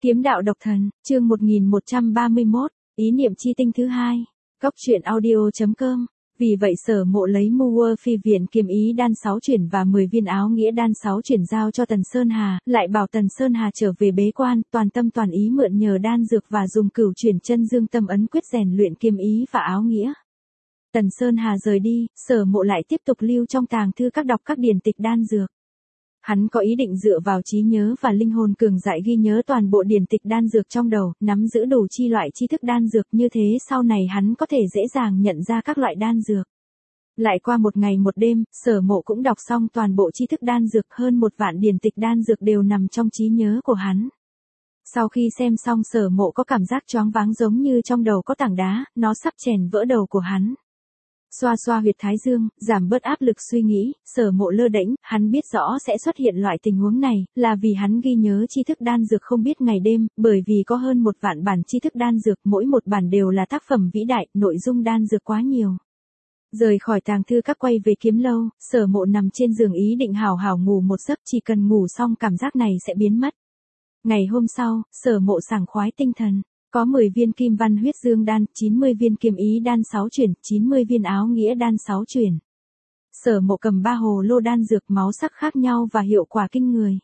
Kiếm đạo độc thần, chương 1131, ý niệm chi tinh thứ hai. Góc truyện audio.com. Vì vậy Sở Mộ lấy Mua Phi Viện kiếm ý đan 6 chuyển và 10 viên áo nghĩa đan 6 chuyển giao cho Tần Sơn Hà, lại bảo Tần Sơn Hà trở về bế quan, toàn tâm toàn ý mượn nhờ đan dược và dùng cửu chuyển chân dương tâm ấn quyết rèn luyện kiếm ý và áo nghĩa. Tần Sơn Hà rời đi, Sở Mộ lại tiếp tục lưu trong tàng thư các đọc các điển tịch đan dược. Hắn có ý định dựa vào trí nhớ và linh hồn cường đại ghi nhớ toàn bộ điển tịch đan dược trong đầu, nắm giữ đủ chi loại tri thức đan dược, như thế sau này hắn có thể dễ dàng nhận ra các loại đan dược. Lại qua một ngày một đêm, Sở Mộ cũng đọc xong toàn bộ tri thức đan dược, hơn 1 vạn điển tịch đan dược đều nằm trong trí nhớ của hắn. Sau khi xem xong, Sở Mộ có cảm giác choáng váng giống như trong đầu có tảng đá, nó sắp chèn vỡ đầu của hắn. Xoa xoa huyệt thái dương, giảm bớt áp lực suy nghĩ, Sở Mộ lơ đễnh, hắn biết rõ sẽ xuất hiện loại tình huống này, là vì hắn ghi nhớ tri thức đan dược không biết ngày đêm, bởi vì có hơn 1 vạn bản tri thức đan dược, mỗi một bản đều là tác phẩm vĩ đại, nội dung đan dược quá nhiều. Rời khỏi tàng thư các quay về kiếm lâu, Sở Mộ nằm trên giường ý định hào hào ngủ một giấc, chỉ cần ngủ xong cảm giác này sẽ biến mất. Ngày hôm sau, Sở Mộ sảng khoái tinh thần. Có 10 viên kim văn huyết dương đan, 90 viên kiếm ý đan 6 chuyển, 90 viên áo nghĩa đan 6 chuyển. Sở Mộ cầm 3 hồ lô đan dược máu sắc khác nhau và hiệu quả kinh người.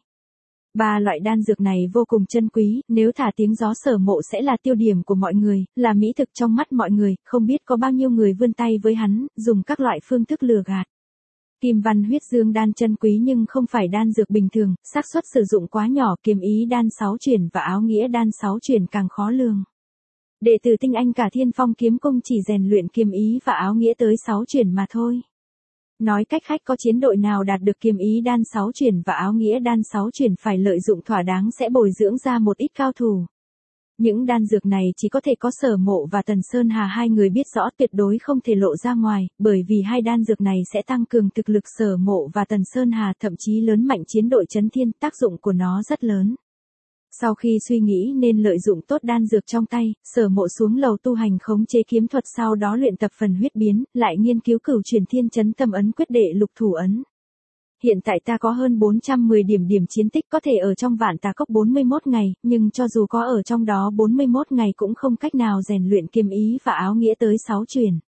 3 loại đan dược này vô cùng chân quý, nếu thả tiếng gió Sở Mộ sẽ là tiêu điểm của mọi người, là mỹ thực trong mắt mọi người, không biết có bao nhiêu người vươn tay với hắn, dùng các loại phương thức lừa gạt. Kim văn huyết dương đan chân quý nhưng không phải đan dược bình thường, xác suất sử dụng quá nhỏ, kiếm ý đan 6 chuyển và áo nghĩa đan 6 chuyển càng khó lường. Đệ tử tinh anh cả Thiên Phong kiếm cung chỉ rèn luyện kiếm ý và áo nghĩa tới 6 chuyển mà thôi. Nói cách khác, có chiến đội nào đạt được kiếm ý đan 6 chuyển và áo nghĩa đan 6 chuyển phải lợi dụng thỏa đáng sẽ bồi dưỡng ra một ít cao thủ. Những đan dược này chỉ có thể có Sở Mộ và Tần Sơn Hà hai người biết rõ, tuyệt đối không thể lộ ra ngoài, bởi vì hai đan dược này sẽ tăng cường thực lực Sở Mộ và Tần Sơn Hà, thậm chí lớn mạnh chiến đội Chấn Thiên, tác dụng của nó rất lớn. Sau khi suy nghĩ nên lợi dụng tốt đan dược trong tay, Sở Mộ xuống lầu tu hành khống chế kiếm thuật, sau đó luyện tập phần huyết biến, lại nghiên cứu cửu chuyển thiên chấn tâm ấn quyết đệ lục thủ ấn. Hiện tại ta có hơn 410 điểm chiến tích, có thể ở trong Vạn Tà Cốc 41 ngày, nhưng cho dù có ở trong đó 41 ngày cũng không cách nào rèn luyện kiếm ý và áo nghĩa tới 6 chuyển.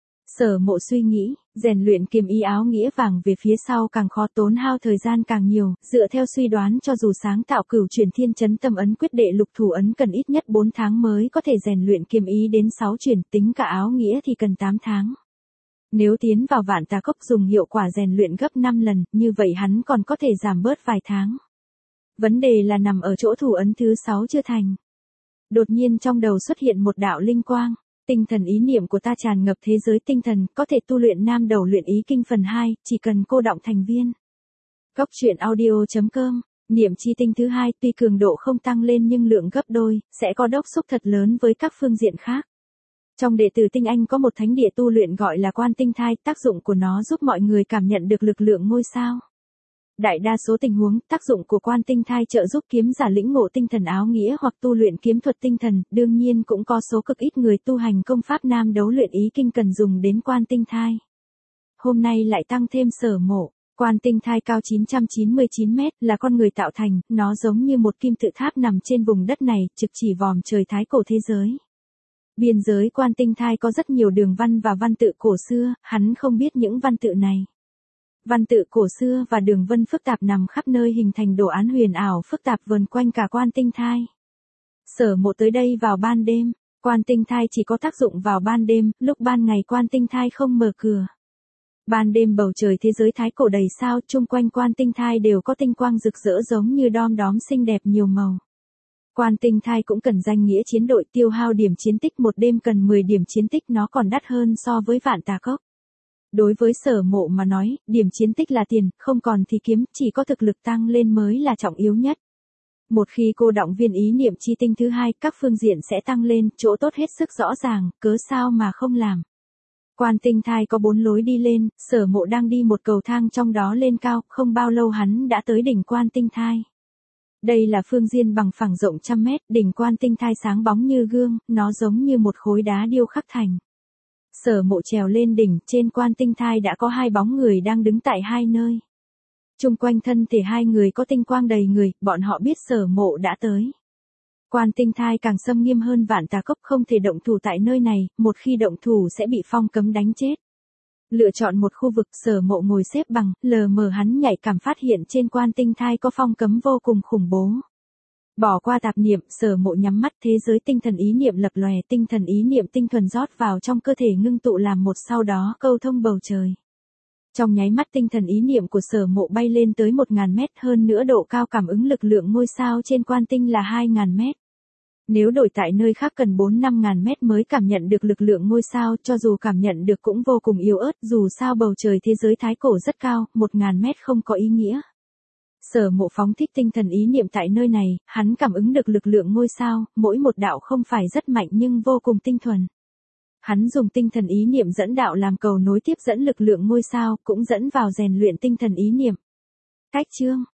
Sở Mộ suy nghĩ, rèn luyện kiếm ý áo nghĩa vàng về phía sau càng khó, tốn hao thời gian càng nhiều, dựa theo suy đoán cho dù sáng tạo cửu chuyển thiên chấn tâm ấn quyết đệ lục thủ ấn cần ít nhất 4 tháng mới có thể rèn luyện kiếm ý đến 6 chuyển, tính cả áo nghĩa thì cần 8 tháng. Nếu tiến vào Vạn Tà Cốc dùng hiệu quả rèn luyện gấp 5 lần, như vậy hắn còn có thể giảm bớt vài tháng. Vấn đề là nằm ở chỗ thủ ấn thứ 6 chưa thành. Đột nhiên trong đầu xuất hiện một đạo linh quang, tinh thần ý niệm của ta tràn ngập thế giới tinh thần, có thể tu luyện Nam Đầu Luyện Ý Kinh phần 2, chỉ cần cô đọng thành viên. Góc truyện audio.com. Niệm chi tinh thứ hai tuy cường độ không tăng lên nhưng lượng gấp đôi, sẽ có đốc xúc thật lớn với các phương diện khác. Trong đệ tử tinh anh có một thánh địa tu luyện gọi là Quan Tinh Thai, tác dụng của nó giúp mọi người cảm nhận được lực lượng ngôi sao. Đại đa số tình huống, tác dụng của Quan Tinh Thai trợ giúp kiếm giả lĩnh ngộ tinh thần áo nghĩa hoặc tu luyện kiếm thuật tinh thần, đương nhiên cũng có số cực ít người tu hành công pháp Nam Đấu Luyện Ý Kinh cần dùng đến Quan Tinh Thai. Hôm nay lại tăng thêm Sở Mộ. Quan Tinh Thai cao 999 mét, là con người tạo thành, nó giống như một kim tự tháp nằm trên vùng đất này, trực chỉ vòm trời thái cổ thế giới. Biên giới Quan Tinh Thai có rất nhiều đường văn và văn tự cổ xưa, hắn không biết những văn tự này. Văn tự cổ xưa và đường vân phức tạp nằm khắp nơi hình thành đồ án huyền ảo phức tạp vần quanh cả Quan Tinh Thai. Sở Mộ tới đây vào ban đêm, Quan Tinh Thai chỉ có tác dụng vào ban đêm, lúc ban ngày Quan Tinh Thai không mở cửa. Ban đêm bầu trời thế giới thái cổ đầy sao, chung quanh Quan Tinh Thai đều có tinh quang rực rỡ giống như đom đóm xinh đẹp nhiều màu. Quan Tinh Thai cũng cần danh nghĩa chiến đội, tiêu hao điểm chiến tích một đêm cần 10 điểm chiến tích, nó còn đắt hơn so với Vạn Tà Cốc. Đối với Sở Mộ mà nói, điểm chiến tích là tiền, không còn thì kiếm, chỉ có thực lực tăng lên mới là trọng yếu nhất. Một khi cô đọng viên ý niệm chi tinh thứ hai, các phương diện sẽ tăng lên, chỗ tốt hết sức rõ ràng, cớ sao mà không làm. Quan Tinh Thai có 4 lối đi lên, Sở Mộ đang đi một cầu thang trong đó lên cao, không bao lâu hắn đã tới đỉnh Quan Tinh Thai. Đây là phương diên bằng phẳng rộng trăm mét, đỉnh Quan Tinh Thai sáng bóng như gương, nó giống như một khối đá điêu khắc thành. Sở Mộ trèo lên đỉnh, trên Quan Tinh Thai đã có 2 bóng người đang đứng tại 2 nơi. Chung quanh thân thể 2 người có tinh quang đầy người, bọn họ biết Sở Mộ đã tới. Quan tinh thai càng xâm nghiêm hơn Vạn Tà Cốc, không thể động thủ tại nơi này, một khi động thủ sẽ bị phong cấm đánh chết. Lựa chọn một khu vực, Sở Mộ ngồi xếp bằng, lờ mờ hắn nhạy cảm phát hiện trên quan tinh thai có phong cấm vô cùng khủng bố. Bỏ qua tạp niệm, Sở Mộ nhắm mắt, thế giới tinh thần ý niệm lập lòe, tinh thần ý niệm tinh thuần rót vào trong cơ thể ngưng tụ làm một, sau đó câu thông bầu trời. Trong nháy mắt tinh thần ý niệm của Sở Mộ bay lên tới 1000 mét, hơn nữa độ cao cảm ứng lực lượng ngôi sao trên quan tinh là 2000 mét. Nếu đổi tại nơi khác cần 4-5 ngàn mét mới cảm nhận được lực lượng ngôi sao, cho dù cảm nhận được cũng vô cùng yếu ớt, dù sao bầu trời thế giới thái cổ rất cao, 1000 mét không có ý nghĩa. Sở Mộ phóng thích tinh thần ý niệm tại nơi này, hắn cảm ứng được lực lượng ngôi sao, mỗi một đạo không phải rất mạnh nhưng vô cùng tinh thuần. Hắn dùng tinh thần ý niệm dẫn đạo làm cầu nối tiếp dẫn lực lượng ngôi sao, cũng dẫn vào rèn luyện tinh thần ý niệm. Cách chương